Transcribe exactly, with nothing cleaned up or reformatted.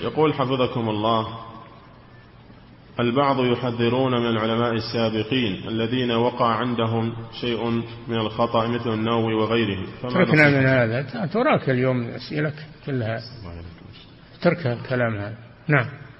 يقول حفظكم الله: البعض يحذرون من العلماء السابقين الذين وقع عندهم شيء من الخطأ مثل النووي وغيره. تركنا من هذا، تراك اليوم أسئلة كلها، ترك الكلام هذا. نعم.